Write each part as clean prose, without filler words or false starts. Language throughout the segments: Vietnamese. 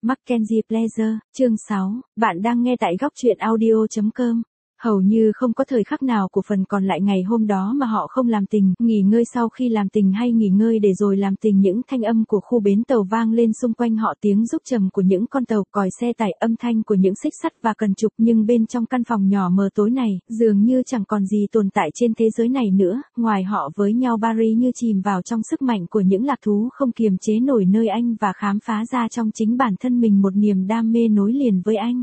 Mackenzie Pleasure, chương 6, bạn đang nghe tại góc truyện audio.com. Hầu như không có thời khắc nào của phần còn lại ngày hôm đó mà họ không làm tình, nghỉ ngơi sau khi làm tình hay nghỉ ngơi để rồi làm tình. Những thanh âm của khu bến tàu vang lên xung quanh họ, tiếng rúc trầm của những con tàu, còi xe tải, âm thanh của những xích sắt và cần trục. Nhưng bên trong căn phòng nhỏ mờ tối này, dường như chẳng còn gì tồn tại trên thế giới này nữa, ngoài họ với nhau. Barry như chìm vào trong sức mạnh của những lạc thú không kiềm chế nổi nơi anh và khám phá ra trong chính bản thân mình một niềm đam mê nối liền với anh.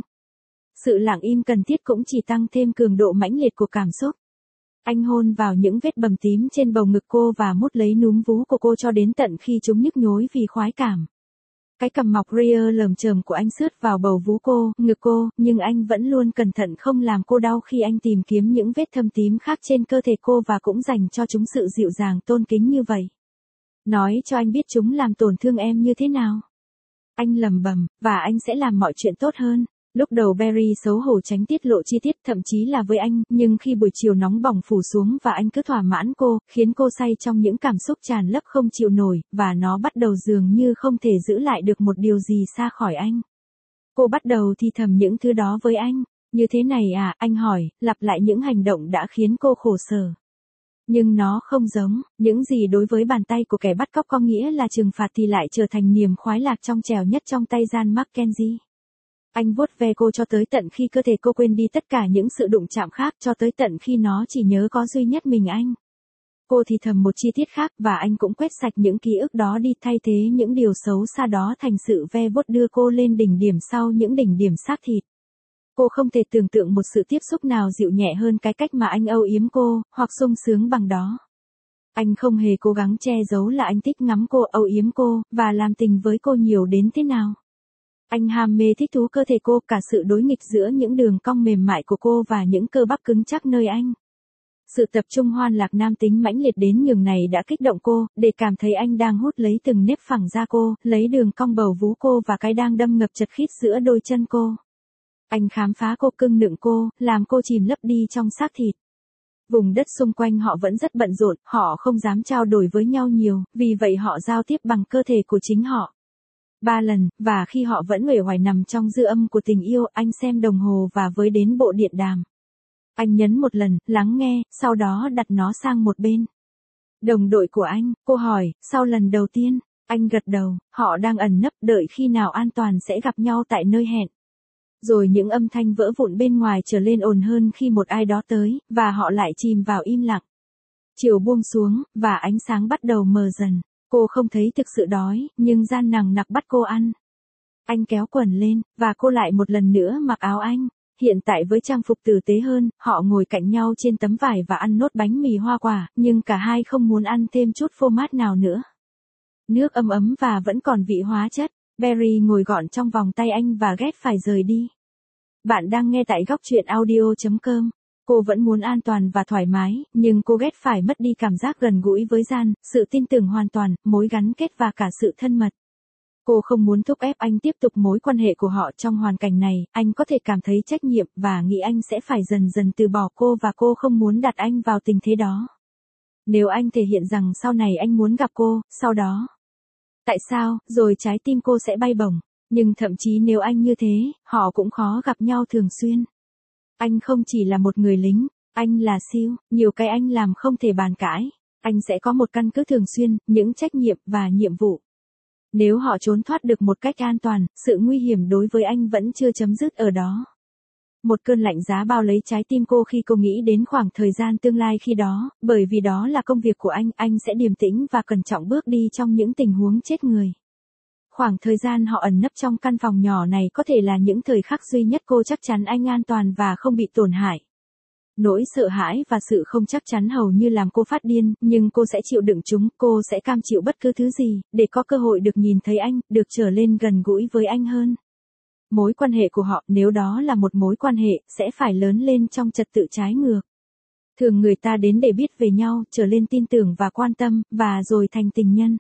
Sự lặng im cần thiết cũng chỉ tăng thêm cường độ mãnh liệt của cảm xúc. Anh hôn vào những vết bầm tím trên bầu ngực cô và mút lấy núm vú của cô cho đến tận khi chúng nhức nhối vì khoái cảm. Cái cằm mọc ria lởm chởm của anh sướt vào bầu vú cô, ngực cô, nhưng anh vẫn luôn cẩn thận không làm cô đau khi anh tìm kiếm những vết thâm tím khác trên cơ thể cô và cũng dành cho chúng sự dịu dàng tôn kính như vậy. Nói cho anh biết chúng làm tổn thương em như thế nào. Anh lẩm bẩm, và anh sẽ làm mọi chuyện tốt hơn. Lúc đầu Barry xấu hổ tránh tiết lộ chi tiết, thậm chí là với anh, nhưng khi buổi chiều nóng bỏng phủ xuống và anh cứ thỏa mãn cô, khiến cô say trong những cảm xúc tràn lấp không chịu nổi, và nó bắt đầu dường như không thể giữ lại được một điều gì xa khỏi anh. Cô bắt đầu thì thầm những thứ đó với anh. Như thế này à, anh hỏi, lặp lại những hành động đã khiến cô khổ sở. Nhưng nó không giống, những gì đối với bàn tay của kẻ bắt cóc có nghĩa là trừng phạt thì lại trở thành niềm khoái lạc trong trẻo nhất trong tay Jan Mackenzie. Anh vuốt ve cô cho tới tận khi cơ thể cô quên đi tất cả những sự đụng chạm khác, cho tới tận khi nó chỉ nhớ có duy nhất mình anh. Cô thì thầm một chi tiết khác và anh cũng quét sạch những ký ức đó đi, thay thế những điều xấu xa đó thành sự ve vuốt đưa cô lên đỉnh điểm sau những đỉnh điểm xác thịt. Cô không thể tưởng tượng một sự tiếp xúc nào dịu nhẹ hơn cái cách mà anh âu yếm cô, hoặc sung sướng bằng đó. Anh không hề cố gắng che giấu là anh thích ngắm cô, âu yếm cô, và làm tình với cô nhiều đến thế nào. Anh ham mê thích thú cơ thể cô, cả sự đối nghịch giữa những đường cong mềm mại của cô và những cơ bắp cứng chắc nơi anh. Sự tập trung hoan lạc nam tính mãnh liệt đến nhường này đã kích động cô, để cảm thấy anh đang hút lấy từng nếp phẳng da cô, lấy đường cong bầu vú cô và cái đang đâm ngập chật khít giữa đôi chân cô. Anh khám phá cô, cưng nựng cô, làm cô chìm lấp đi trong xác thịt. Vùng đất xung quanh họ vẫn rất bận rộn, họ không dám trao đổi với nhau nhiều, vì vậy họ giao tiếp bằng cơ thể của chính họ. 3 lần, và khi họ vẫn uể oải nằm trong dư âm của tình yêu, anh xem đồng hồ và với đến bộ điện đàm. Anh nhấn một lần, lắng nghe, sau đó đặt nó sang một bên. Đồng đội của anh, cô hỏi, sau lần đầu tiên, anh gật đầu, họ đang ẩn nấp đợi khi nào an toàn sẽ gặp nhau tại nơi hẹn. Rồi những âm thanh vỡ vụn bên ngoài trở lên ồn hơn khi một ai đó tới, và họ lại chìm vào im lặng. Chiều buông xuống, và ánh sáng bắt đầu mờ dần. Cô không thấy thực sự đói, nhưng Jan nằng nặc bắt cô ăn. Anh kéo quần lên, và cô lại một lần nữa mặc áo anh. Hiện tại với trang phục tử tế hơn, họ ngồi cạnh nhau trên tấm vải và ăn nốt bánh mì hoa quả, nhưng cả hai không muốn ăn thêm chút phô mát nào nữa. Nước ấm ấm và vẫn còn vị hóa chất. Barry ngồi gọn trong vòng tay anh và ghét phải rời đi. Bạn đang nghe tại góc truyện audio.com. Cô vẫn muốn an toàn và thoải mái, nhưng cô ghét phải mất đi cảm giác gần gũi với Jan, sự tin tưởng hoàn toàn, mối gắn kết và cả sự thân mật. Cô không muốn thúc ép anh tiếp tục mối quan hệ của họ trong hoàn cảnh này, anh có thể cảm thấy trách nhiệm và nghĩ anh sẽ phải dần dần từ bỏ cô và cô không muốn đặt anh vào tình thế đó. Nếu anh thể hiện rằng sau này anh muốn gặp cô, sau đó. Tại sao, rồi trái tim cô sẽ bay bổng, nhưng thậm chí nếu anh như thế, họ cũng khó gặp nhau thường xuyên. Anh không chỉ là một người lính, anh là SEAL, nhiều cái anh làm không thể bàn cãi. Anh sẽ có một căn cứ thường xuyên, những trách nhiệm và nhiệm vụ. Nếu họ trốn thoát được một cách an toàn, sự nguy hiểm đối với anh vẫn chưa chấm dứt ở đó. Một cơn lạnh giá bao lấy trái tim cô khi cô nghĩ đến khoảng thời gian tương lai khi đó, bởi vì đó là công việc của anh sẽ điềm tĩnh và cẩn trọng bước đi trong những tình huống chết người. Khoảng thời gian họ ẩn nấp trong căn phòng nhỏ này có thể là những thời khắc duy nhất cô chắc chắn anh an toàn và không bị tổn hại. Nỗi sợ hãi và sự không chắc chắn hầu như làm cô phát điên, nhưng cô sẽ chịu đựng chúng, cô sẽ cam chịu bất cứ thứ gì, để có cơ hội được nhìn thấy anh, được trở lên gần gũi với anh hơn. Mối quan hệ của họ, nếu đó là một mối quan hệ, sẽ phải lớn lên trong trật tự trái ngược. Thường người ta đến để biết về nhau, trở lên tin tưởng và quan tâm, và rồi thành tình nhân.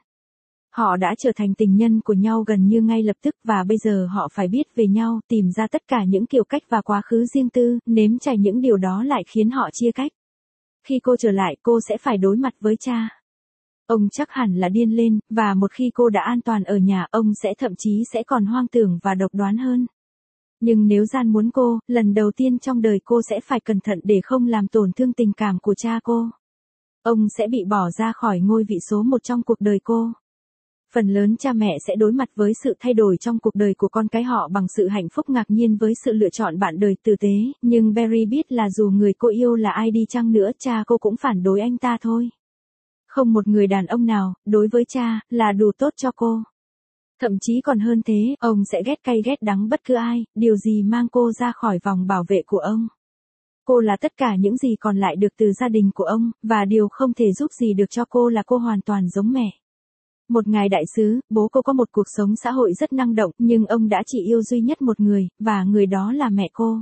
Họ đã trở thành tình nhân của nhau gần như ngay lập tức và bây giờ họ phải biết về nhau, tìm ra tất cả những kiểu cách và quá khứ riêng tư, nếm trải những điều đó lại khiến họ chia cách. Khi cô trở lại, cô sẽ phải đối mặt với cha. Ông chắc hẳn là điên lên, và một khi cô đã an toàn ở nhà, ông sẽ thậm chí sẽ còn hoang tưởng và độc đoán hơn. Nhưng nếu Gian muốn cô, lần đầu tiên trong đời cô sẽ phải cẩn thận để không làm tổn thương tình cảm của cha cô. Ông sẽ bị bỏ ra khỏi ngôi vị số một trong cuộc đời cô. Phần lớn cha mẹ sẽ đối mặt với sự thay đổi trong cuộc đời của con cái họ bằng sự hạnh phúc ngạc nhiên với sự lựa chọn bạn đời tử tế, nhưng Barry biết là dù người cô yêu là ai đi chăng nữa, cha cô cũng phản đối anh ta thôi. Không một người đàn ông nào, đối với cha, là đủ tốt cho cô. Thậm chí còn hơn thế, ông sẽ ghét cay ghét đắng bất cứ ai, điều gì mang cô ra khỏi vòng bảo vệ của ông. Cô là tất cả những gì còn lại được từ gia đình của ông, và điều không thể giúp gì được cho cô là cô hoàn toàn giống mẹ. Một ngài đại sứ, bố cô có một cuộc sống xã hội rất năng động, nhưng ông đã chỉ yêu duy nhất một người, và người đó là mẹ cô.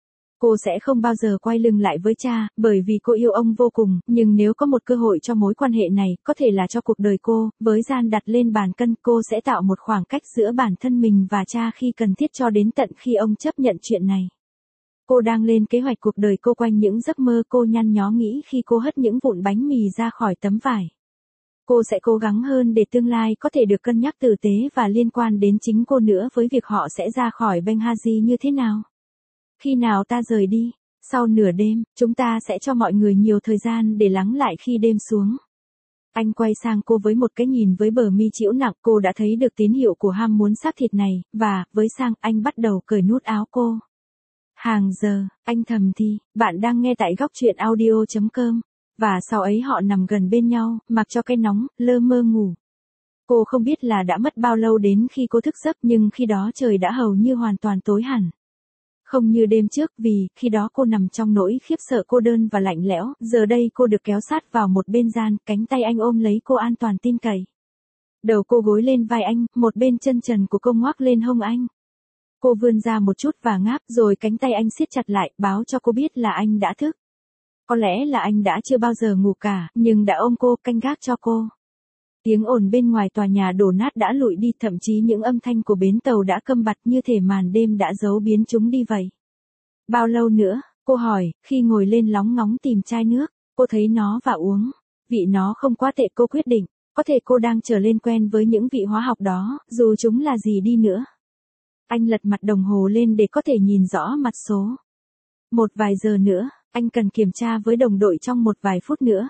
Cô sẽ không bao giờ quay lưng lại với cha, bởi vì cô yêu ông vô cùng, nhưng nếu có một cơ hội cho mối quan hệ này, có thể là cho cuộc đời cô, với Gian đặt lên bàn cân, cô sẽ tạo một khoảng cách giữa bản thân mình và cha khi cần thiết cho đến tận khi ông chấp nhận chuyện này. Cô đang lên kế hoạch cuộc đời cô quanh những giấc mơ cô nhăn nhó nghĩ khi cô hất những vụn bánh mì ra khỏi tấm vải. Cô sẽ cố gắng hơn để tương lai có thể được cân nhắc tử tế và liên quan đến chính cô nữa với việc họ sẽ ra khỏi Benghazi như thế nào. Khi nào ta rời đi? Sau nửa đêm, chúng ta sẽ cho mọi người nhiều thời gian để lắng lại khi đêm xuống. Anh quay sang cô với một cái nhìn với bờ mi trĩu nặng, cô đã thấy được tín hiệu của ham muốn xác thịt này, và, với Sang, anh bắt đầu cởi nút áo cô. Hàng giờ, anh thầm thì, bạn đang nghe tại góc truyện audio.com. Và sau ấy họ nằm gần bên nhau, mặc cho cái nóng, lơ mơ ngủ. Cô không biết là đã mất bao lâu đến khi cô thức giấc, nhưng khi đó trời đã hầu như hoàn toàn tối hẳn. Không như đêm trước, vì khi đó cô nằm trong nỗi khiếp sợ cô đơn và lạnh lẽo, giờ đây cô được kéo sát vào một bên Gian, cánh tay anh ôm lấy cô an toàn tin cậy. Đầu cô gối lên vai anh, một bên chân trần của cô ngoác lên hông anh. Cô vươn ra một chút và ngáp, rồi cánh tay anh siết chặt lại, báo cho cô biết là anh đã thức. Có lẽ là anh đã chưa bao giờ ngủ cả, nhưng đã ôm cô, canh gác cho cô. Tiếng ồn bên ngoài tòa nhà đổ nát đã lụi đi, thậm chí những âm thanh của bến tàu đã câm bặt, như thể màn đêm đã giấu biến chúng đi vậy. Bao lâu nữa? Cô hỏi, khi ngồi lên lóng ngóng tìm chai nước. Cô thấy nó và uống. Vị nó không quá tệ, cô quyết định. Có thể cô đang trở lên quen với những vị hóa học đó, dù chúng là gì đi nữa. Anh lật mặt đồng hồ lên để có thể nhìn rõ mặt số. Một vài giờ nữa, anh cần kiểm tra với đồng đội trong một vài phút nữa.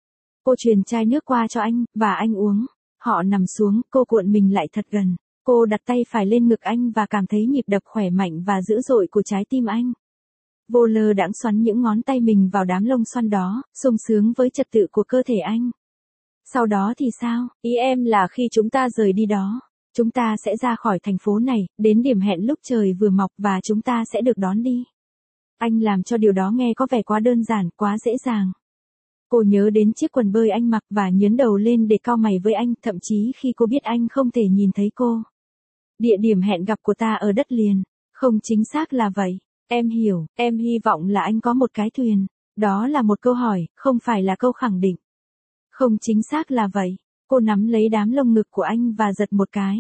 Cô truyền chai nước qua cho anh, và anh uống. Họ nằm xuống, cô cuộn mình lại thật gần. Cô đặt tay phải lên ngực anh và cảm thấy nhịp đập khỏe mạnh và dữ dội của trái tim anh. Vô lơ đãng xoắn những ngón tay mình vào đám lông xoăn đó, sung sướng với trật tự của cơ thể anh. Sau đó thì sao? Ý em là khi chúng ta rời đi đó, chúng ta sẽ ra khỏi thành phố này, đến điểm hẹn lúc trời vừa mọc và chúng ta sẽ được đón đi. Anh làm cho điều đó nghe có vẻ quá đơn giản, quá dễ dàng. Cô nhớ đến chiếc quần bơi anh mặc và nhớn đầu lên để cau mày với anh, thậm chí khi cô biết anh không thể nhìn thấy cô. Địa điểm hẹn gặp của ta ở đất liền. Không chính xác là vậy. Em hiểu, em hy vọng là anh có một cái thuyền. Đó là một câu hỏi, không phải là câu khẳng định. Không chính xác là vậy. Cô nắm lấy đám lông ngực của anh và giật một cái.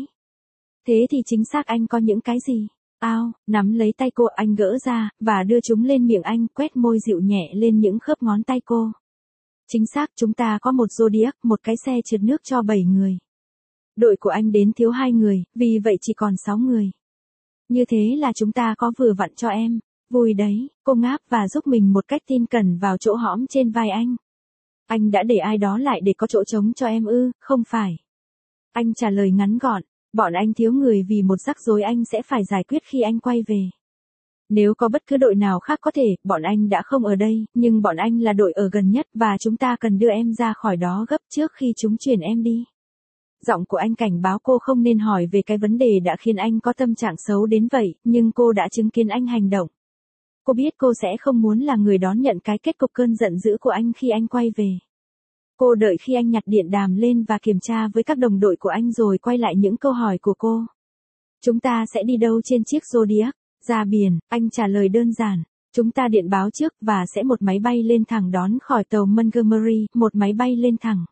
Thế thì chính xác anh có những cái gì? Ao, nắm lấy tay cô, anh gỡ ra, và đưa chúng lên miệng anh, quét môi dịu nhẹ lên những khớp ngón tay cô. Chính xác, chúng ta có một Zodiac, một cái xe trượt nước cho 7 người. Đội của anh đến thiếu 2 người, vì vậy chỉ còn 6 người. Như thế là chúng ta có vừa vặn cho em. Vui đấy, cô ngáp và giúp mình một cách tin cẩn vào chỗ hõm trên vai anh. Anh đã để ai đó lại để có chỗ trống cho em ư, không phải? Anh trả lời ngắn gọn, bọn anh thiếu người vì một rắc rối anh sẽ phải giải quyết khi anh quay về. Nếu có bất cứ đội nào khác có thể, bọn anh đã không ở đây, nhưng bọn anh là đội ở gần nhất và chúng ta cần đưa em ra khỏi đó gấp trước khi chúng chuyển em đi. Giọng của anh cảnh báo cô không nên hỏi về cái vấn đề đã khiến anh có tâm trạng xấu đến vậy, nhưng cô đã chứng kiến anh hành động. Cô biết cô sẽ không muốn là người đón nhận cái kết cục cơn giận dữ của anh khi anh quay về. Cô đợi khi anh nhặt điện đàm lên và kiểm tra với các đồng đội của anh rồi quay lại những câu hỏi của cô. Chúng ta sẽ đi đâu trên chiếc Zodiac? Ra biển, anh trả lời đơn giản. Chúng ta điện báo trước và sẽ một máy bay lên thẳng đón khỏi tàu Montgomery, một máy bay lên thẳng.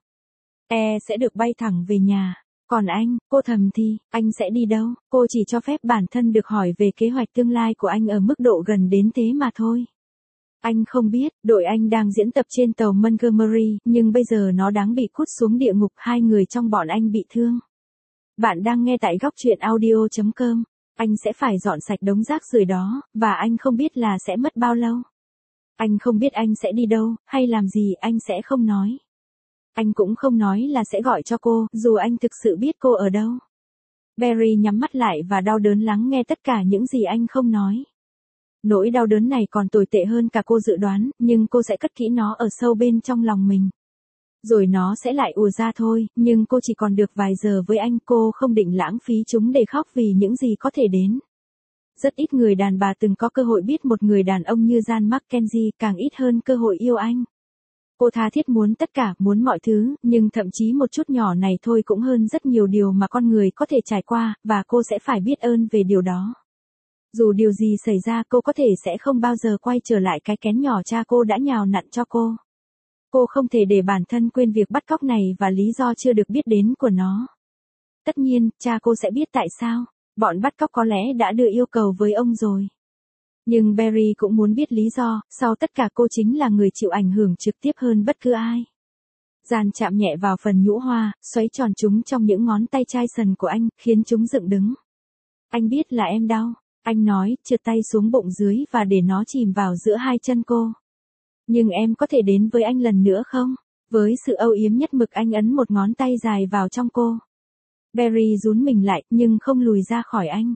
Sẽ được bay thẳng về nhà. Còn anh, cô thầm thì, anh sẽ đi đâu? Cô chỉ cho phép bản thân được hỏi về kế hoạch tương lai của anh ở mức độ gần đến thế mà thôi. Anh không biết, đội anh đang diễn tập trên tàu Montgomery, nhưng bây giờ nó đáng bị cút xuống địa ngục, 2 người trong bọn anh bị thương. Bạn đang nghe tại góc truyện audio.com. Anh sẽ phải dọn sạch đống rác rưởi đó, và anh không biết là sẽ mất bao lâu. Anh không biết anh sẽ đi đâu, hay làm gì, anh sẽ không nói. Anh cũng không nói là sẽ gọi cho cô, dù anh thực sự biết cô ở đâu. Barry nhắm mắt lại và đau đớn lắng nghe tất cả những gì anh không nói. Nỗi đau đớn này còn tồi tệ hơn cả cô dự đoán, nhưng cô sẽ cất kỹ nó ở sâu bên trong lòng mình. Rồi nó sẽ lại ùa ra thôi, nhưng cô chỉ còn được vài giờ với anh, cô không định lãng phí chúng để khóc vì những gì có thể đến. Rất ít người đàn bà từng có cơ hội biết một người đàn ông như John Mackenzie, càng ít hơn cơ hội yêu anh. Cô tha thiết muốn tất cả, muốn mọi thứ, nhưng thậm chí một chút nhỏ này thôi cũng hơn rất nhiều điều mà con người có thể trải qua, và cô sẽ phải biết ơn về điều đó. Dù điều gì xảy ra, cô có thể sẽ không bao giờ quay trở lại cái kén nhỏ cha cô đã nhào nặn cho cô. Cô không thể để bản thân quên việc bắt cóc này và lý do chưa được biết đến của nó. Tất nhiên, cha cô sẽ biết tại sao. Bọn bắt cóc có lẽ đã đưa yêu cầu với ông rồi. Nhưng Barry cũng muốn biết lý do, sau tất cả cô chính là người chịu ảnh hưởng trực tiếp hơn bất cứ ai. Giàn chạm nhẹ vào phần nhũ hoa, xoáy tròn chúng trong những ngón tay chai sần của anh, khiến chúng dựng đứng. Anh biết là em đau, anh nói, trượt tay xuống bụng dưới và để nó chìm vào giữa hai chân cô. Nhưng em có thể đến với anh lần nữa không? Với sự âu yếm nhất mực anh ấn một ngón tay dài vào trong cô. Barry rún mình lại, nhưng không lùi ra khỏi anh.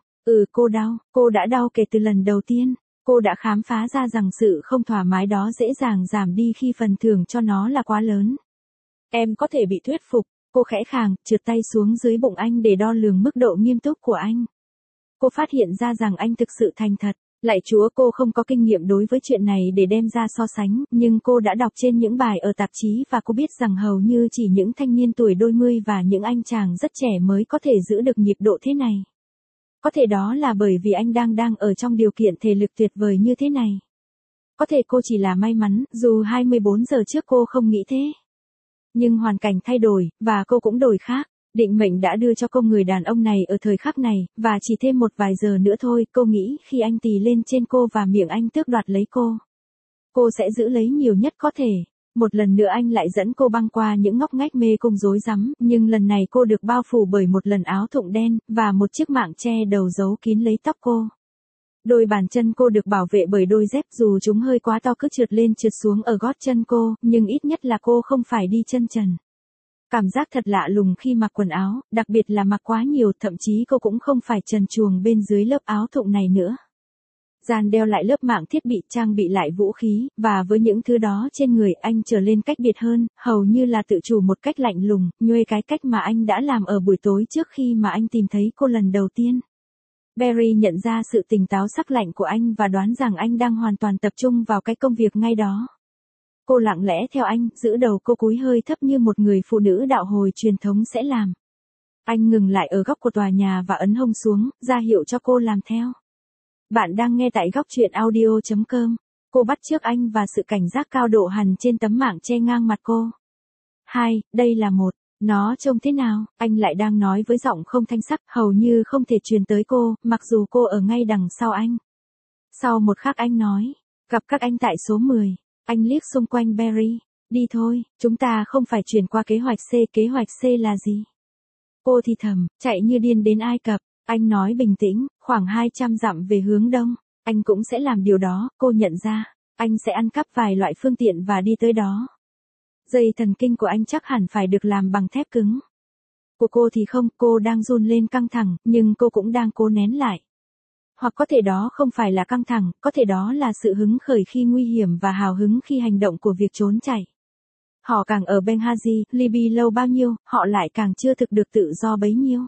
Cô đã đau kể từ lần đầu tiên. Cô đã khám phá ra rằng sự không thoải mái đó dễ dàng giảm đi khi phần thưởng cho nó là quá lớn. Em có thể bị thuyết phục, cô khẽ khàng, trượt tay xuống dưới bụng anh để đo lường mức độ nghiêm túc của anh. Cô phát hiện ra rằng anh thực sự thành thật. Lạy Chúa, cô không có kinh nghiệm đối với chuyện này để đem ra so sánh, nhưng cô đã đọc trên những bài ở tạp chí và cô biết rằng hầu như chỉ những thanh niên tuổi đôi mươi và những anh chàng rất trẻ mới có thể giữ được nhịp độ thế này. Có thể đó là bởi vì anh đang ở trong điều kiện thể lực tuyệt vời như thế này. Có thể cô chỉ là may mắn, dù 24 giờ trước cô không nghĩ thế. Nhưng hoàn cảnh thay đổi, và cô cũng đổi khác. Định mệnh đã đưa cho cô người đàn ông này ở thời khắc này, và chỉ thêm một vài giờ nữa thôi, cô nghĩ khi anh tì lên trên cô và miệng anh tước đoạt lấy cô. Cô sẽ giữ lấy nhiều nhất có thể. Một lần nữa anh lại dẫn cô băng qua những ngóc ngách mê cung rối rắm, nhưng lần này cô được bao phủ bởi một lần áo thụng đen, và một chiếc mạng che đầu giấu kín lấy tóc cô. Đôi bàn chân cô được bảo vệ bởi đôi dép, dù chúng hơi quá to cứ trượt lên trượt xuống ở gót chân cô, nhưng ít nhất là cô không phải đi chân trần. Cảm giác thật lạ lùng khi mặc quần áo, đặc biệt là mặc quá nhiều, thậm chí cô cũng không phải trần truồng bên dưới lớp áo thụng này nữa. Giàn đeo lại lớp mạng thiết bị, trang bị lại vũ khí, và với những thứ đó trên người anh trở lên cách biệt hơn, hầu như là tự chủ một cách lạnh lùng, nhuê cái cách mà anh đã làm ở buổi tối trước khi mà anh tìm thấy cô lần đầu tiên. Barry nhận ra sự tỉnh táo sắc lạnh của anh và đoán rằng anh đang hoàn toàn tập trung vào cái công việc ngay đó. Cô lặng lẽ theo anh, giữ đầu cô cúi hơi thấp như một người phụ nữ đạo hồi truyền thống sẽ làm. Anh ngừng lại ở góc của tòa nhà và ấn hông xuống, ra hiệu cho cô làm theo. Bạn đang nghe tại góc truyện audio.com. Cô bắt chước anh và sự cảnh giác cao độ hằn trên tấm mạng che ngang mặt cô. 2, đây là một. Nó trông thế nào? Anh lại đang nói với giọng không thanh sắc, hầu như không thể truyền tới cô, mặc dù cô ở ngay đằng sau anh. Sau một khắc anh nói, gặp các anh tại số 10. Anh liếc xung quanh Barry. Đi thôi, chúng ta không phải chuyển qua kế hoạch C. Kế hoạch C là gì? Cô thì thầm, chạy như điên đến Ai Cập. Anh nói bình tĩnh, khoảng 200 dặm về hướng đông. Anh cũng sẽ làm điều đó, cô nhận ra. Anh sẽ ăn cắp vài loại phương tiện và đi tới đó. Dây thần kinh của anh chắc hẳn phải được làm bằng thép cứng. Của cô thì không, cô đang run lên căng thẳng, nhưng cô cũng đang cố nén lại. Hoặc có thể đó không phải là căng thẳng, có thể đó là sự hứng khởi khi nguy hiểm và hào hứng khi hành động của việc trốn chạy. Họ càng ở Benghazi, Libya lâu bao nhiêu, họ lại càng chưa thực được tự do bấy nhiêu.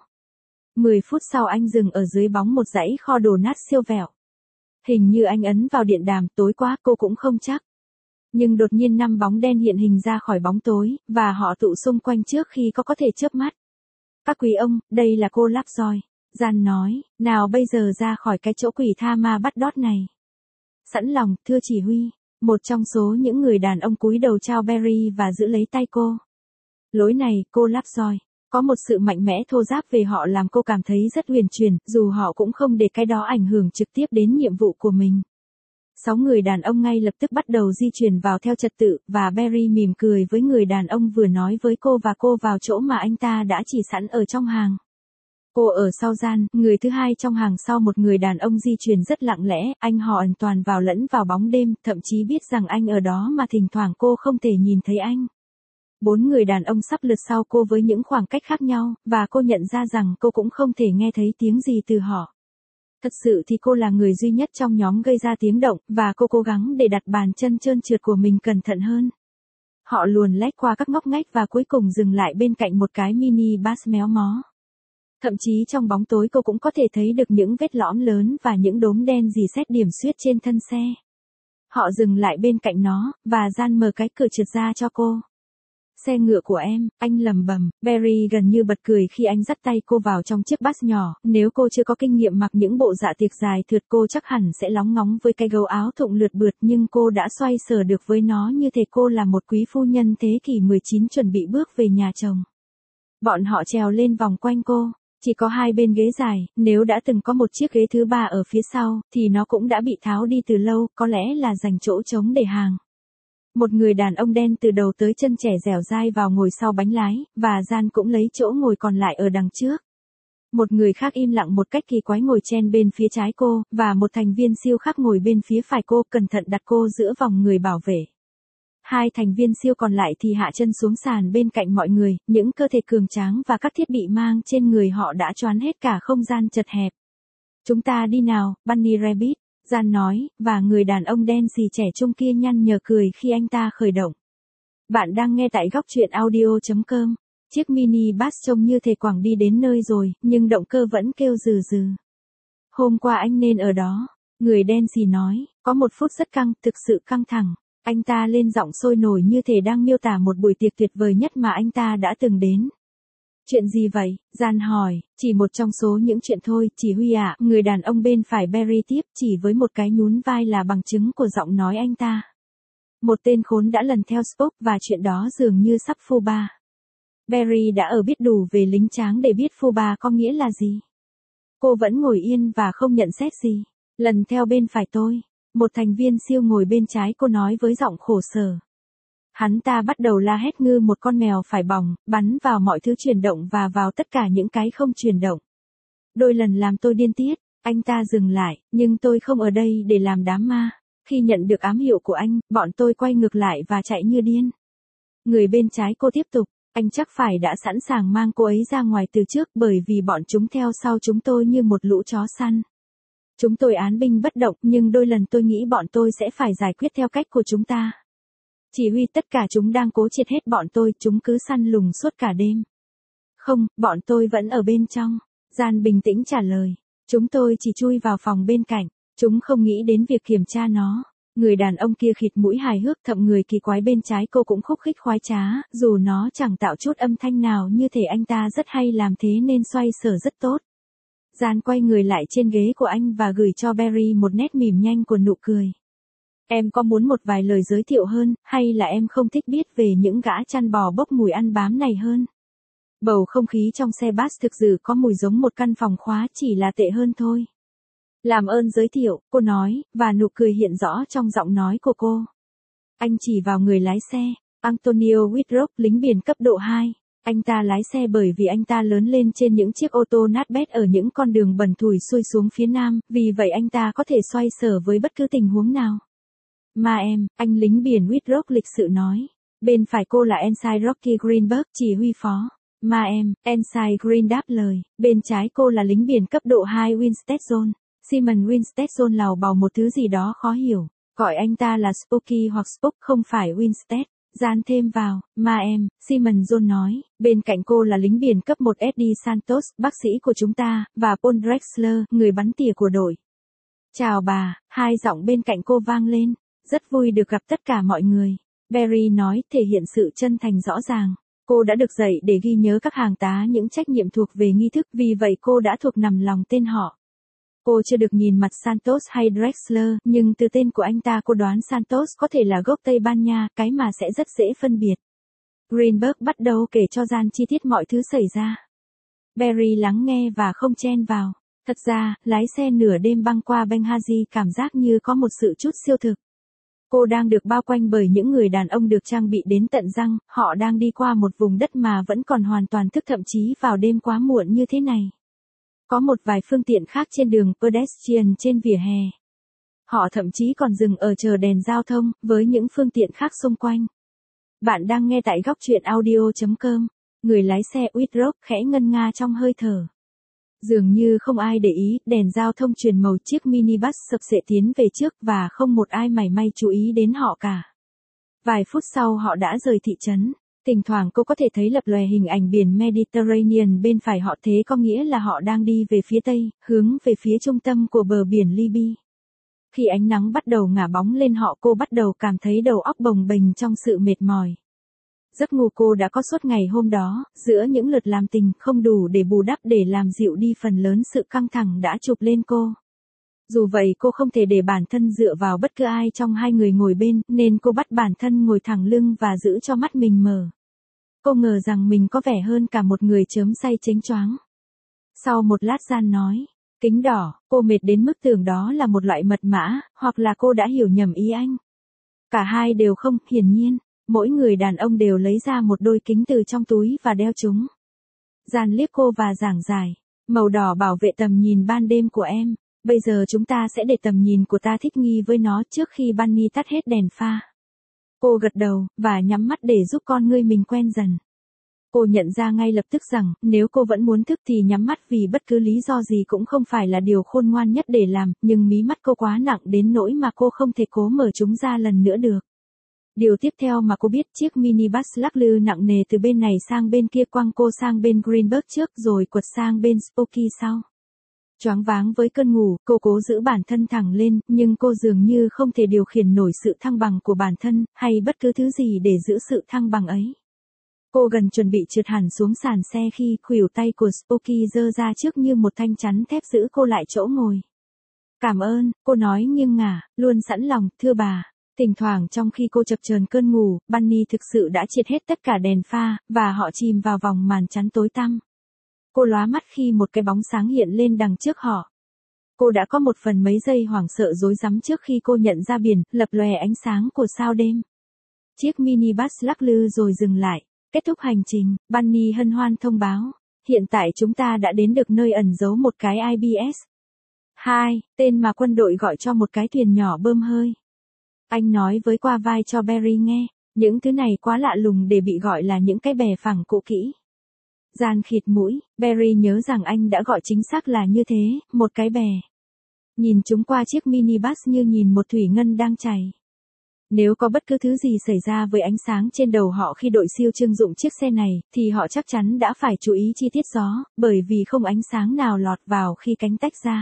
10 phút sau anh dừng ở dưới bóng một dãy kho đồ nát siêu vẹo. Hình như anh ấn vào điện đàm, tối quá, cô cũng không chắc. Nhưng đột nhiên 5 bóng đen hiện hình ra khỏi bóng tối, và họ tụ xung quanh trước khi có thể chớp mắt. Các quý ông, đây là cô Lovejoy. Giàn nói, nào bây giờ ra khỏi cái chỗ quỷ tha ma bắt đót này. Sẵn lòng, thưa chỉ huy. Một trong số những người đàn ông cúi đầu chào Barry và giữ lấy tay cô. Lối này, cô Lovejoy. Có một sự mạnh mẽ thô ráp về họ làm cô cảm thấy rất huyền chuyển, dù họ cũng không để cái đó ảnh hưởng trực tiếp đến nhiệm vụ của mình. 6 người đàn ông ngay lập tức bắt đầu di chuyển vào theo trật tự, và Barry mỉm cười với người đàn ông vừa nói với cô và cô vào chỗ mà anh ta đã chỉ sẵn ở trong hàng. Cô ở sau gian, người thứ hai trong hàng sau một người đàn ông di chuyển rất lặng lẽ, anh họ hoàn toàn vào lẫn vào bóng đêm, thậm chí biết rằng anh ở đó mà thỉnh thoảng cô không thể nhìn thấy anh. 4 người đàn ông sắp lượt sau cô với những khoảng cách khác nhau, và cô nhận ra rằng cô cũng không thể nghe thấy tiếng gì từ họ. Thật sự thì cô là người duy nhất trong nhóm gây ra tiếng động, và cô cố gắng để đặt bàn chân trơn trượt của mình cẩn thận hơn. Họ luồn lách qua các ngóc ngách và cuối cùng dừng lại bên cạnh một cái mini bus méo mó. Thậm chí trong bóng tối cô cũng có thể thấy được những vết lõm lớn và những đốm đen rỉ sét điểm xuyết trên thân xe. Họ dừng lại bên cạnh nó, và Jan mở cái cửa trượt ra cho cô. Xe ngựa của em, anh lầm bầm. Barry gần như bật cười khi anh dắt tay cô vào trong chiếc bus nhỏ, nếu cô chưa có kinh nghiệm mặc những bộ dạ tiệc dài thượt cô chắc hẳn sẽ lóng ngóng với cái gấu áo thụng lượt bượt, nhưng cô đã xoay sở được với nó như thể cô là một quý phu nhân thế kỷ 19 chuẩn bị bước về nhà chồng. Bọn họ trèo lên vòng quanh cô. Chỉ có 2 bên ghế dài, nếu đã từng có một chiếc ghế thứ 3 ở phía sau, thì nó cũng đã bị tháo đi từ lâu, có lẽ là dành chỗ trống để hàng. Một người đàn ông đen từ đầu tới chân trẻ dẻo dai vào ngồi sau bánh lái, và Jan cũng lấy chỗ ngồi còn lại ở đằng trước. Một người khác im lặng một cách kỳ quái ngồi chen bên phía trái cô, và một thành viên siêu khác ngồi bên phía phải cô, cẩn thận đặt cô giữa vòng người bảo vệ. 2 thành viên siêu còn lại thì hạ chân xuống sàn bên cạnh mọi người, những cơ thể cường tráng và các thiết bị mang trên người họ đã choán hết cả không gian chật hẹp. Chúng ta đi nào, Bunny Rabbit, Jan nói, và người đàn ông đen xì trẻ trung kia nhăn nhở cười khi anh ta khởi động. Bạn đang nghe tại góc truyện audio.com. Chiếc mini bus trông như thể quảng đi đến nơi rồi, nhưng động cơ vẫn kêu rừ rừ. Hôm qua anh nên ở đó, người đen xì nói, có một phút rất căng, thực sự căng thẳng. Anh ta lên giọng sôi nổi như thể đang miêu tả một buổi tiệc tuyệt vời nhất mà anh ta đã từng đến. Chuyện gì vậy? Jan hỏi, chỉ một trong số những chuyện thôi, chỉ huy ạ, người đàn ông bên phải Barry tiếp, chỉ với một cái nhún vai là bằng chứng của giọng nói anh ta. Một tên khốn đã lần theo Spock và chuyện đó dường như sắp phô ba. Barry đã ở biết đủ về lính tráng để biết phô ba có nghĩa là gì. Cô vẫn ngồi yên và không nhận xét gì. Lần theo bên phải tôi. Một thành viên siêu ngồi bên trái cô nói với giọng khổ sở. Hắn ta bắt đầu la hét ngư một con mèo phải bỏng, bắn vào mọi thứ chuyển động và vào tất cả những cái không chuyển động. Đôi lần làm tôi điên tiết, anh ta dừng lại, nhưng tôi không ở đây để làm đám ma. Khi nhận được ám hiệu của anh, bọn tôi quay ngược lại và chạy như điên. Người bên trái cô tiếp tục, anh chắc phải đã sẵn sàng mang cô ấy ra ngoài từ trước bởi vì bọn chúng theo sau chúng tôi như một lũ chó săn. Chúng tôi án binh bất động, nhưng đôi lần tôi nghĩ bọn tôi sẽ phải giải quyết theo cách của chúng ta. Chỉ huy tất cả chúng đang cố triệt hết bọn tôi, chúng cứ săn lùng suốt cả đêm. Không, bọn tôi vẫn ở bên trong. Jan bình tĩnh trả lời. Chúng tôi chỉ chui vào phòng bên cạnh. Chúng không nghĩ đến việc kiểm tra nó. Người đàn ông kia khịt mũi hài hước, thậm người kỳ quái bên trái cô cũng khúc khích khoái trá, dù nó chẳng tạo chút âm thanh nào, như thể anh ta rất hay làm thế nên xoay sở rất tốt. Jan quay người lại trên ghế của anh và gửi cho Barry một nét mỉm nhanh của nụ cười. Em có muốn một vài lời giới thiệu hơn, hay là em không thích biết về những gã chăn bò bốc mùi ăn bám này hơn? Bầu không khí trong xe bus thực sự có mùi giống một căn phòng khóa, chỉ là tệ hơn thôi. Làm ơn giới thiệu, cô nói, và nụ cười hiện rõ trong giọng nói của cô. Anh chỉ vào người lái xe, Antonio Whitrock, lính biển cấp độ 2. Anh ta lái xe bởi vì anh ta lớn lên trên những chiếc ô tô nát bét ở những con đường bẩn thủi xuôi xuống phía nam, vì vậy anh ta có thể xoay sở với bất cứ tình huống nào. Mà em, anh lính biển Whitrock lịch sự nói. Bên phải cô là Ensign Rocky Greenberg, chỉ huy phó. Mà em, Ensign Green đáp lời. Bên trái cô là lính biển cấp độ 2 Winstead Zone. Simon Winstead Zone lào bào một thứ gì đó khó hiểu. Gọi anh ta là Spooky hoặc Spook, không phải Winstead. Jan thêm vào, mà em, Simon John nói, bên cạnh cô là lính biển cấp 1 Eddie Santos, bác sĩ của chúng ta, và Paul Drexler, người bắn tỉa của đội. Chào bà, 2 giọng bên cạnh cô vang lên, rất vui được gặp tất cả mọi người. Barry nói, thể hiện sự chân thành rõ ràng. Cô đã được dạy để ghi nhớ các hàng tá những trách nhiệm thuộc về nghi thức, vì vậy cô đã thuộc nằm lòng tên họ. Cô chưa được nhìn mặt Santos hay Drexler, nhưng từ tên của anh ta cô đoán Santos có thể là gốc Tây Ban Nha, cái mà sẽ rất dễ phân biệt. Greenberg bắt đầu kể cho Jan chi tiết mọi thứ xảy ra. Barry lắng nghe và không chen vào. Thật ra, lái xe nửa đêm băng qua Benghazi cảm giác như có một sự chút siêu thực. Cô đang được bao quanh bởi những người đàn ông được trang bị đến tận răng, họ đang đi qua một vùng đất mà vẫn còn hoàn toàn thức thậm chí vào đêm quá muộn như thế này. Có một vài phương tiện khác trên đường pedestrian trên vỉa hè. Họ thậm chí còn dừng ở chờ đèn giao thông, với những phương tiện khác xung quanh. Bạn đang nghe tại góc truyện audio.com. Người lái xe Whitrock khẽ ngân nga trong hơi thở. Dường như không ai để ý, đèn giao thông chuyển màu, chiếc minibus sập sệ tiến về trước và không một ai mảy may chú ý đến họ cả. Vài phút sau họ đã rời thị trấn. Thỉnh thoảng cô có thể thấy lập lòe hình ảnh biển Mediterranean bên phải họ, thế có nghĩa là họ đang đi về phía tây, hướng về phía trung tâm của bờ biển Libya. Khi ánh nắng bắt đầu ngả bóng lên họ, cô bắt đầu cảm thấy đầu óc bồng bềnh trong sự mệt mỏi. Giấc ngủ cô đã có suốt ngày hôm đó, giữa những lượt làm tình, không đủ để bù đắp để làm dịu đi phần lớn sự căng thẳng đã chụp lên cô. Dù vậy cô không thể để bản thân dựa vào bất cứ ai trong hai người ngồi bên, nên cô bắt bản thân ngồi thẳng lưng và giữ cho mắt mình mở. Cô ngờ rằng mình có vẻ hơn cả một người chớm say chếnh choáng. Sau một lát Gian nói, kính đỏ, cô mệt đến mức tưởng đó là một loại mật mã, hoặc là cô đã hiểu nhầm ý anh. Cả hai đều không, hiển nhiên. Mỗi người đàn ông đều lấy ra một đôi kính từ trong túi và đeo chúng. Gian liếc cô và giảng giải. Màu đỏ bảo vệ tầm nhìn ban đêm của em. Bây giờ chúng ta sẽ để tầm nhìn của ta thích nghi với nó trước khi Bunny tắt hết đèn pha. Cô gật đầu, và nhắm mắt để giúp con ngươi mình quen dần. Cô nhận ra ngay lập tức rằng, nếu cô vẫn muốn thức thì nhắm mắt vì bất cứ lý do gì cũng không phải là điều khôn ngoan nhất để làm, nhưng mí mắt cô quá nặng đến nỗi mà cô không thể cố mở chúng ra lần nữa được. Điều tiếp theo mà cô biết, chiếc minibus lắc lư nặng nề từ bên này sang bên kia, quăng cô sang bên Greenberg trước rồi quật sang bên Spooky sau. Choáng váng với cơn ngủ, cô cố giữ bản thân thẳng lên, nhưng cô dường như không thể điều khiển nổi sự thăng bằng của bản thân, hay bất cứ thứ gì để giữ sự thăng bằng ấy. Cô gần chuẩn bị trượt hẳn xuống sàn xe khi khuỷu tay của Spooky giơ ra trước như một thanh chắn thép giữ cô lại chỗ ngồi. Cảm ơn, cô nói nghiêng ngả, luôn sẵn lòng, thưa bà. Thỉnh thoảng trong khi cô chập chờn cơn ngủ, Bunny thực sự đã triệt hết tất cả đèn pha, và họ chìm vào vòng màn chắn tối tăm. Cô lóa mắt khi một cái bóng sáng hiện lên đằng trước họ. Cô đã có một phần mấy giây hoảng sợ rối rắm trước khi cô nhận ra biển, lập lòe ánh sáng của sao đêm. Chiếc minibus lắc lư rồi dừng lại. Kết thúc hành trình, Bunny hân hoan thông báo. Hiện tại chúng ta đã đến được nơi ẩn giấu một cái IBS. 2, tên mà quân đội gọi cho một cái thuyền nhỏ bơm hơi. Anh nói với qua vai cho Barry nghe, những thứ này quá lạ lùng để bị gọi là những cái bè phẳng cũ kỹ. Gian khịt mũi, Barry nhớ rằng anh đã gọi chính xác là như thế, một cái bè. Nhìn chúng qua chiếc minibus như nhìn một thủy ngân đang chảy. Nếu có bất cứ thứ gì xảy ra với ánh sáng trên đầu họ khi đội siêu trưng dụng chiếc xe này, thì họ chắc chắn đã phải chú ý chi tiết gió, bởi vì không ánh sáng nào lọt vào khi cánh tách ra.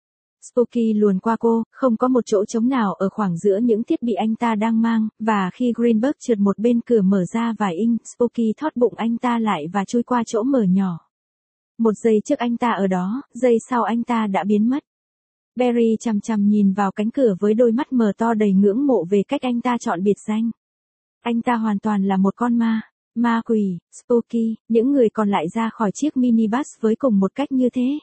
Spooky luồn qua cô, không có một chỗ trống nào ở khoảng giữa những thiết bị anh ta đang mang, và khi Greenberg trượt một bên cửa mở ra vài inch, Spooky thót bụng anh ta lại và chui qua chỗ mở nhỏ. Một giây trước anh ta ở đó, giây sau anh ta đã biến mất. Barry chằm chằm nhìn vào cánh cửa với đôi mắt mở to đầy ngưỡng mộ về cách anh ta chọn biệt danh. Anh ta hoàn toàn là một con ma quỷ. Spooky, những người còn lại ra khỏi chiếc minibus với cùng một cách như thế.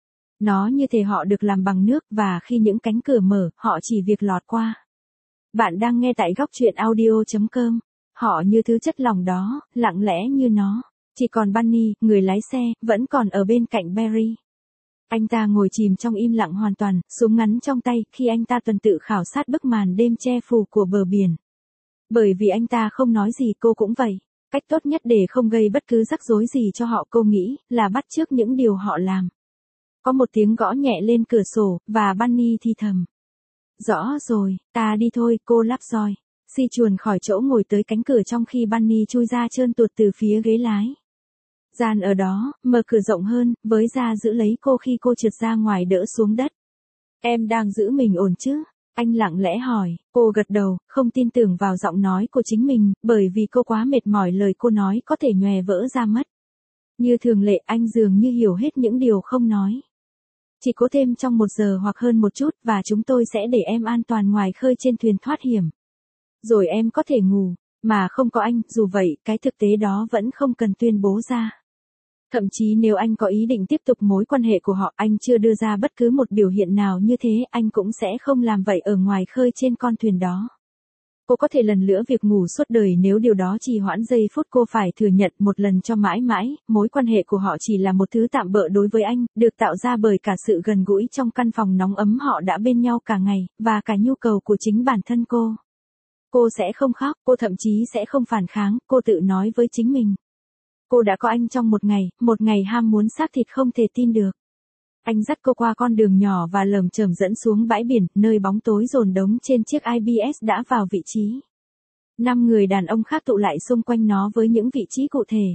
Nó như thể họ được làm bằng nước, và khi những cánh cửa mở, họ chỉ việc lọt qua. Bạn đang nghe tại góc truyện audio.com. Họ như thứ chất lỏng đó, lặng lẽ như nó. Chỉ còn Bunny, người lái xe, vẫn còn ở bên cạnh Barry. Anh ta ngồi chìm trong im lặng hoàn toàn, súng ngắn trong tay, khi anh ta tuần tự khảo sát bức màn đêm che phủ của bờ biển. Bởi vì anh ta không nói gì, cô cũng vậy. Cách tốt nhất để không gây bất cứ rắc rối gì cho họ, cô nghĩ, là bắt chước những điều họ làm. Có một tiếng gõ nhẹ lên cửa sổ, và Bunny thì thầm. Rõ rồi, ta đi thôi, cô lắp roi. Si chuồn khỏi chỗ ngồi tới cánh cửa trong khi Bunny chui ra trơn tuột từ phía ghế lái. Gian ở đó, mở cửa rộng hơn, với da giữ lấy cô khi cô trượt ra ngoài đỡ xuống đất. Em đang giữ mình ổn chứ? Anh lặng lẽ hỏi, cô gật đầu, không tin tưởng vào giọng nói của chính mình, bởi vì cô quá mệt mỏi lời cô nói có thể nhòe vỡ ra mất. Như thường lệ, anh dường như hiểu hết những điều không nói. Chỉ cố thêm trong 1 giờ hoặc hơn một chút, và chúng tôi sẽ để em an toàn ngoài khơi trên thuyền thoát hiểm. Rồi em có thể ngủ, mà không có anh, dù vậy, cái thực tế đó vẫn không cần tuyên bố ra. Thậm chí nếu anh có ý định tiếp tục mối quan hệ của họ, anh chưa đưa ra bất cứ một biểu hiện nào như thế, anh cũng sẽ không làm vậy ở ngoài khơi trên con thuyền đó. Cô có thể lần nữa việc ngủ suốt đời nếu điều đó trì hoãn giây phút. Cô phải thừa nhận một lần cho mãi mãi, mối quan hệ của họ chỉ là một thứ tạm bợ đối với anh, được tạo ra bởi cả sự gần gũi trong căn phòng nóng ấm họ đã bên nhau cả ngày, và cả nhu cầu của chính bản thân cô. Cô sẽ không khóc, cô thậm chí sẽ không phản kháng, cô tự nói với chính mình. Cô đã có anh trong một ngày ham muốn xác thịt không thể tin được. Anh dắt cô qua con đường nhỏ và lởm chởm dẫn xuống bãi biển, nơi bóng tối dồn đống trên chiếc IBS đã vào vị trí. 5 người đàn ông khác tụ lại xung quanh nó với những vị trí cụ thể.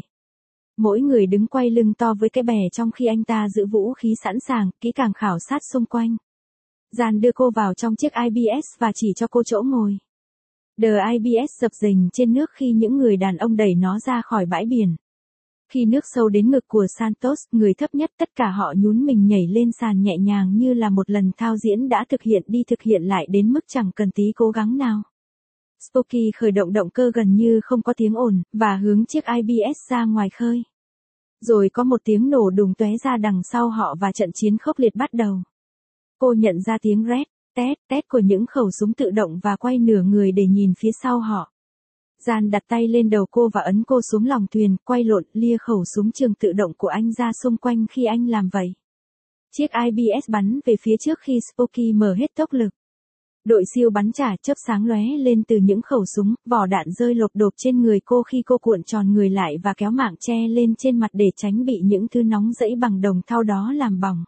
Mỗi người đứng quay lưng to với cái bè trong khi anh ta giữ vũ khí sẵn sàng, kỹ càng khảo sát xung quanh. Jan đưa cô vào trong chiếc IBS và chỉ cho cô chỗ ngồi. The IBS dập dềnh trên nước khi những người đàn ông đẩy nó ra khỏi bãi biển. Khi nước sâu đến ngực của Santos, người thấp nhất, tất cả họ nhún mình nhảy lên sàn nhẹ nhàng như là một lần thao diễn đã thực hiện lại đến mức chẳng cần tí cố gắng nào. Spooky khởi động động cơ gần như không có tiếng ồn, và hướng chiếc IBS ra ngoài khơi. Rồi có một tiếng nổ đùng tóe ra đằng sau họ và trận chiến khốc liệt bắt đầu. Cô nhận ra tiếng rét, tét của những khẩu súng tự động và quay nửa người để nhìn phía sau họ. Jan đặt tay lên đầu cô và ấn cô xuống lòng thuyền, quay lộn, lia khẩu súng trường tự động của anh ra xung quanh khi anh làm vậy. Chiếc IBS bắn về phía trước khi Spooky mở hết tốc lực. Đội siêu bắn trả chớp sáng lóe lên từ những khẩu súng, vỏ đạn rơi lộp độp trên người cô khi cô cuộn tròn người lại và kéo mảng che lên trên mặt để tránh bị những thứ nóng rẫy bằng đồng thau đó làm bỏng.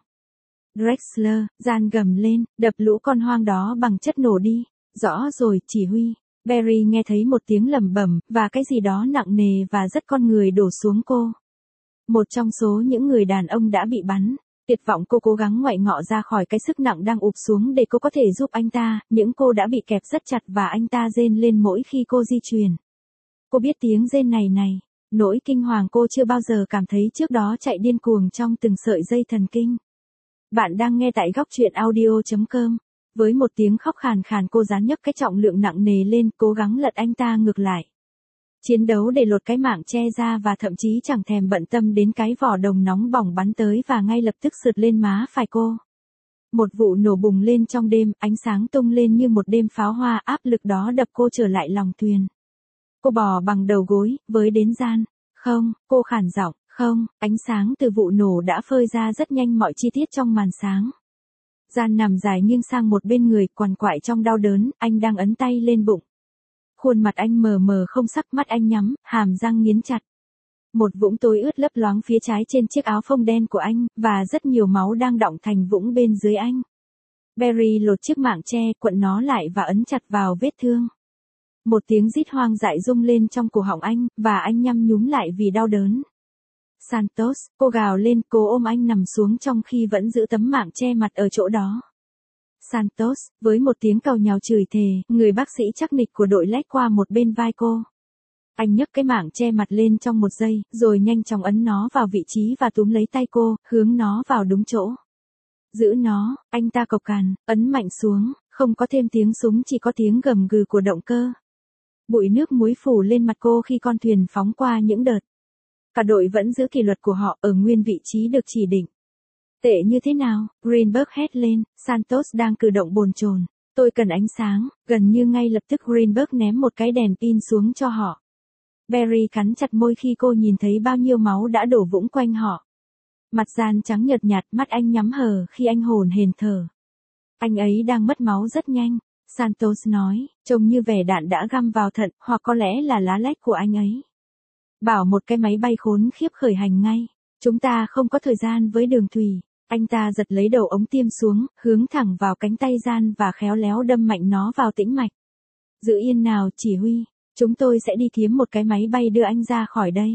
Drexler, Jan gầm lên, đập lũ con hoang đó bằng chất nổ đi. Rõ rồi, chỉ huy. Barry nghe thấy một tiếng lẩm bẩm, và cái gì đó nặng nề và rất con người đổ xuống cô. Một trong số những người đàn ông đã bị bắn. Tuyệt vọng cô cố gắng ngoại ngọ ra khỏi cái sức nặng đang ụp xuống để cô có thể giúp anh ta, những cô đã bị kẹp rất chặt và anh ta rên lên mỗi khi cô di chuyển. Cô biết tiếng rên này, nỗi kinh hoàng cô chưa bao giờ cảm thấy trước đó chạy điên cuồng trong từng sợi dây thần kinh. Bạn đang nghe tại góc truyện audio.com. Với một tiếng khóc khàn khàn cô gián nhấc cái trọng lượng nặng nề lên, cố gắng lật anh ta ngược lại. Chiến đấu để lột cái mảng che ra và thậm chí chẳng thèm bận tâm đến cái vỏ đồng nóng bỏng bắn tới và ngay lập tức sượt lên má phải cô. Một vụ nổ bùng lên trong đêm, ánh sáng tung lên như một đêm pháo hoa, áp lực đó đập cô trở lại lòng thuyền. Cô bò bằng đầu gối, với đến Jan. Không, cô khản giọng, không, ánh sáng từ vụ nổ đã phơi ra rất nhanh mọi chi tiết trong màn sáng. Jan nằm dài nghiêng sang một bên người, quằn quại trong đau đớn, anh đang ấn tay lên bụng. Khuôn mặt anh mờ mờ không sắc, mắt anh nhắm, hàm răng nghiến chặt. Một vũng tối ướt lấp loáng phía trái trên chiếc áo phông đen của anh, và rất nhiều máu đang đọng thành vũng bên dưới anh. Barry lột chiếc mảng che, cuộn nó lại và ấn chặt vào vết thương. Một tiếng rít hoang dại rung lên trong cổ họng anh, và anh nhăm nhúm lại vì đau đớn. Santos, cô gào lên, cố ôm anh nằm xuống trong khi vẫn giữ tấm mảng che mặt ở chỗ đó. Santos, với một tiếng càu nhàu chửi thề, người bác sĩ chắc nịch của đội lách qua một bên vai cô. Anh nhấc cái mảng che mặt lên trong một giây, rồi nhanh chóng ấn nó vào vị trí và túm lấy tay cô, hướng nó vào đúng chỗ. Giữ nó, anh ta cộc cằn, ấn mạnh xuống, không có thêm tiếng súng, chỉ có tiếng gầm gừ của động cơ. Bụi nước muối phủ lên mặt cô khi con thuyền phóng qua những đợt. Cả đội vẫn giữ kỷ luật của họ ở nguyên vị trí được chỉ định. Tệ như thế nào? Greenberg hét lên, Santos đang cử động bồn chồn. Tôi cần ánh sáng, gần như ngay lập tức Greenberg ném một cái đèn pin xuống cho họ. Barry cắn chặt môi khi cô nhìn thấy bao nhiêu máu đã đổ vũng quanh họ. Mặt Jan trắng nhợt nhạt, mắt anh nhắm hờ khi anh hổn hển thở. Anh ấy đang mất máu rất nhanh, Santos nói, trông như vẻ đạn đã găm vào thận, hoặc có lẽ là lá lách của anh ấy. Bảo một cái máy bay khốn khiếp khởi hành ngay. Chúng ta không có thời gian với đường thủy. Anh ta giật lấy đầu ống tiêm xuống, hướng thẳng vào cánh tay Jan và khéo léo đâm mạnh nó vào tĩnh mạch. Giữ yên nào, chỉ huy. Chúng tôi sẽ đi kiếm một cái máy bay đưa anh ra khỏi đây.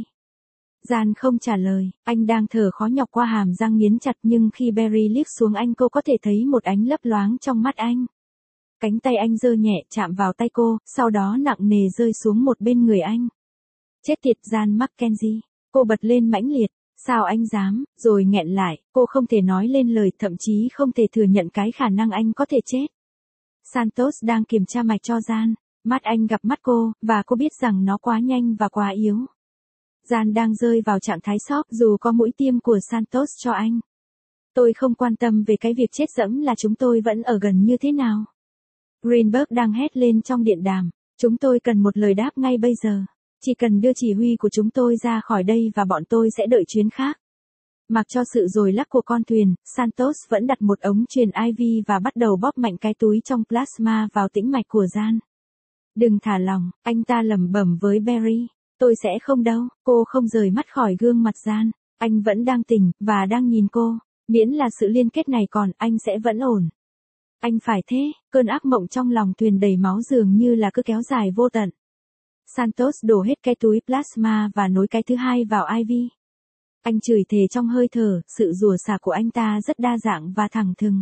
Jan không trả lời, anh đang thở khó nhọc qua hàm răng nghiến chặt, nhưng khi Barry liếc xuống anh, cô có thể thấy một ánh lấp loáng trong mắt anh. Cánh tay anh giơ nhẹ chạm vào tay cô, sau đó nặng nề rơi xuống một bên người anh. Chết tiệt, Jan Mackenzie. Cô bật lên mãnh liệt. Sao anh dám, rồi nghẹn lại, cô không thể nói lên lời, thậm chí không thể thừa nhận cái khả năng anh có thể chết. Santos đang kiểm tra mạch cho Jan. Mắt anh gặp mắt cô, và cô biết rằng nó quá nhanh và quá yếu. Jan đang rơi vào trạng thái sốc dù có mũi tiêm của Santos cho anh. Tôi không quan tâm về cái việc chết dẫm là chúng tôi vẫn ở gần như thế nào. Greenberg đang hét lên trong điện đàm. Chúng tôi cần một lời đáp ngay bây giờ. Chỉ cần đưa chỉ huy của chúng tôi ra khỏi đây và bọn tôi sẽ đợi chuyến khác. Mặc cho sự dồi lắc của con thuyền, Santos vẫn đặt một ống truyền IV và bắt đầu bóp mạnh cái túi trong plasma vào tĩnh mạch của Jan. Đừng thả lỏng, anh ta lẩm bẩm với Barry. Tôi sẽ không đâu. Cô không rời mắt khỏi gương mặt Jan. Anh vẫn đang tỉnh, và đang nhìn cô. Miễn là sự liên kết này còn, anh sẽ vẫn ổn. Anh phải thế, cơn ác mộng trong lòng thuyền đầy máu dường như là cứ kéo dài vô tận. Santos đổ hết cái túi plasma và nối cái thứ hai vào IV. Anh chửi thề trong hơi thở, sự rủa xả của anh ta rất đa dạng và thẳng thừng.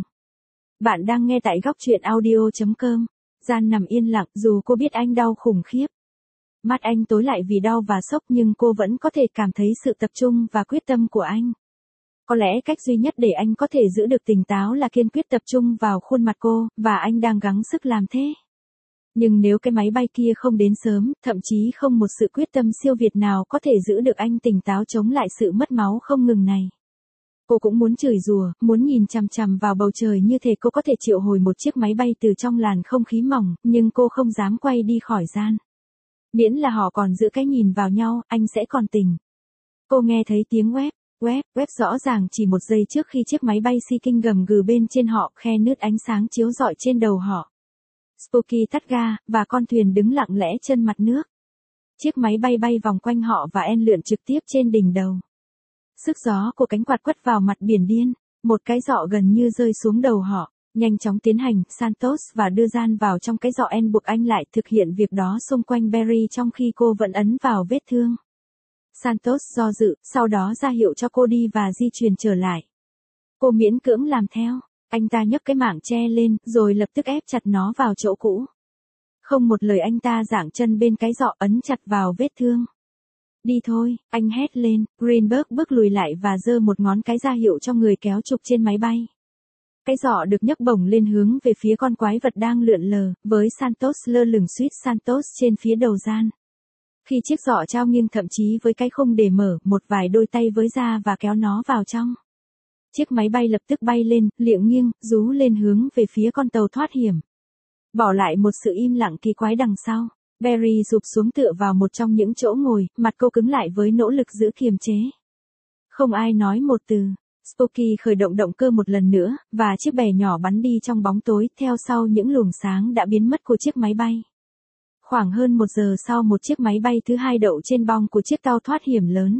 Bạn đang nghe tại góc truyện audio.com. Jan nằm yên lặng dù cô biết anh đau khủng khiếp. Mắt anh tối lại vì đau và sốc nhưng cô vẫn có thể cảm thấy sự tập trung và quyết tâm của anh. Có lẽ cách duy nhất để anh có thể giữ được tỉnh táo là kiên quyết tập trung vào khuôn mặt cô, và anh đang gắng sức làm thế. Nhưng nếu cái máy bay kia không đến sớm, thậm chí không một sự quyết tâm siêu việt nào có thể giữ được anh tỉnh táo chống lại sự mất máu không ngừng này. Cô cũng muốn chửi rủa, muốn nhìn chằm chằm vào bầu trời như thể cô có thể triệu hồi một chiếc máy bay từ trong làn không khí mỏng, nhưng cô không dám quay đi khỏi Jan. Miễn là họ còn giữ cái nhìn vào nhau, anh sẽ còn tỉnh. Cô nghe thấy tiếng web rõ ràng chỉ một giây trước khi chiếc máy bay Sea King gầm gừ bên trên họ, khe nứt ánh sáng chiếu rọi trên đầu họ. Spooky tắt ga, và con thuyền đứng lặng lẽ chân mặt nước. Chiếc máy bay bay vòng quanh họ và lượn trực tiếp trên đỉnh đầu. Sức gió của cánh quạt quất vào mặt biển điên, một cái giọ gần như rơi xuống đầu họ. Nhanh chóng tiến hành, Santos và đưa Jan vào trong cái giọ buộc anh lại thực hiện việc đó xung quanh Barry trong khi cô vẫn ấn vào vết thương. Santos do dự, sau đó ra hiệu cho cô đi và di chuyển trở lại. Cô miễn cưỡng làm theo. Anh ta nhấc cái mảng che lên, rồi lập tức ép chặt nó vào chỗ cũ. Không một lời anh ta giảng chân bên cái giọ ấn chặt vào vết thương. Đi thôi, anh hét lên. Greenberg bước lùi lại và giơ một ngón cái ra hiệu cho người kéo trục trên máy bay. Cái giọ được nhấc bổng lên hướng về phía con quái vật đang lượn lờ, với Santos lơ lửng suýt Santos trên phía đầu Jan. Khi chiếc giọ trao nghiêng thậm chí với cái khung để mở, một vài đôi tay với ra và kéo nó vào trong. Chiếc máy bay lập tức bay lên, liệng nghiêng, rú lên hướng về phía con tàu thoát hiểm. Bỏ lại một sự im lặng kỳ quái đằng sau. Barry rụp xuống tựa vào một trong những chỗ ngồi, mặt cô cứng lại với nỗ lực giữ kiềm chế. Không ai nói một từ. Spooky khởi động động cơ một lần nữa, và chiếc bè nhỏ bắn đi trong bóng tối, theo sau những luồng sáng đã biến mất của chiếc máy bay. Khoảng hơn 1 giờ sau, một chiếc máy bay thứ hai đậu trên bong của chiếc tàu thoát hiểm lớn.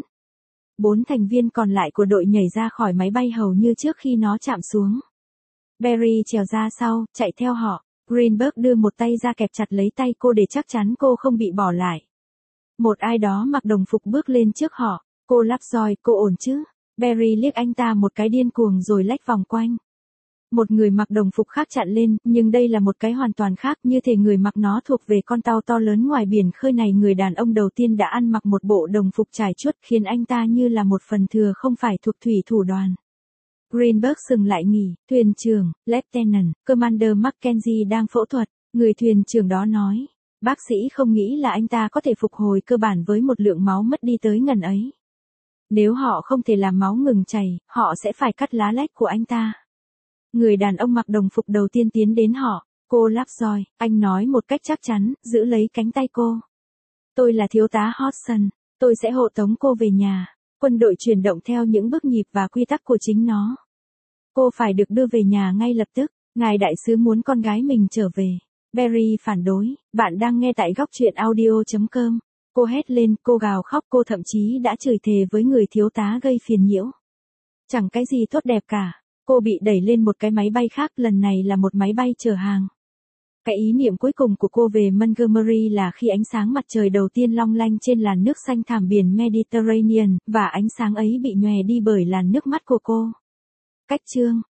4 thành viên còn lại của đội nhảy ra khỏi máy bay hầu như trước khi nó chạm xuống. Barry trèo ra sau, chạy theo họ. Greenberg đưa một tay ra kẹp chặt lấy tay cô để chắc chắn cô không bị bỏ lại. Một ai đó mặc đồng phục bước lên trước họ. Cô Lovejoy, cô ổn chứ? Barry liếc anh ta một cái điên cuồng rồi lách vòng quanh. Một người mặc đồng phục khác chặn lên, nhưng đây là một cái hoàn toàn khác, như thể người mặc nó thuộc về con tàu to lớn ngoài biển khơi này. Người đàn ông đầu tiên đã ăn mặc một bộ đồng phục trải chuốt khiến anh ta như là một phần thừa không phải thuộc thủy thủ đoàn. Greenberg dừng lại nghỉ. Thuyền trưởng, Lieutenant, Commander Mackenzie đang phẫu thuật. Người thuyền trưởng đó nói. Bác sĩ không nghĩ là anh ta có thể phục hồi cơ bản với một lượng máu mất đi tới ngần ấy. Nếu họ không thể làm máu ngừng chảy, họ sẽ phải cắt lá lách của anh ta. Người đàn ông mặc đồng phục đầu tiên tiến đến họ. Cô Lovejoy, anh nói một cách chắc chắn, giữ lấy cánh tay cô. Tôi là thiếu tá Hodgson, tôi sẽ hộ tống cô về nhà. Quân đội chuyển động theo những bước nhịp và quy tắc của chính nó. Cô phải được đưa về nhà ngay lập tức. Ngài đại sứ muốn con gái mình trở về. Barry phản đối. Bạn đang nghe tại góc truyện audio.com. Cô hét lên, cô gào khóc, cô thậm chí đã chửi thề với người thiếu tá gây phiền nhiễu. Chẳng cái gì tốt đẹp cả. Cô bị đẩy lên một cái máy bay khác, lần này là một máy bay chở hàng. Cái ý niệm cuối cùng của cô về Montgomery là khi ánh sáng mặt trời đầu tiên long lanh trên làn nước xanh thảm biển Mediterranean, và ánh sáng ấy bị nhòe đi bởi làn nước mắt của cô. Cách chương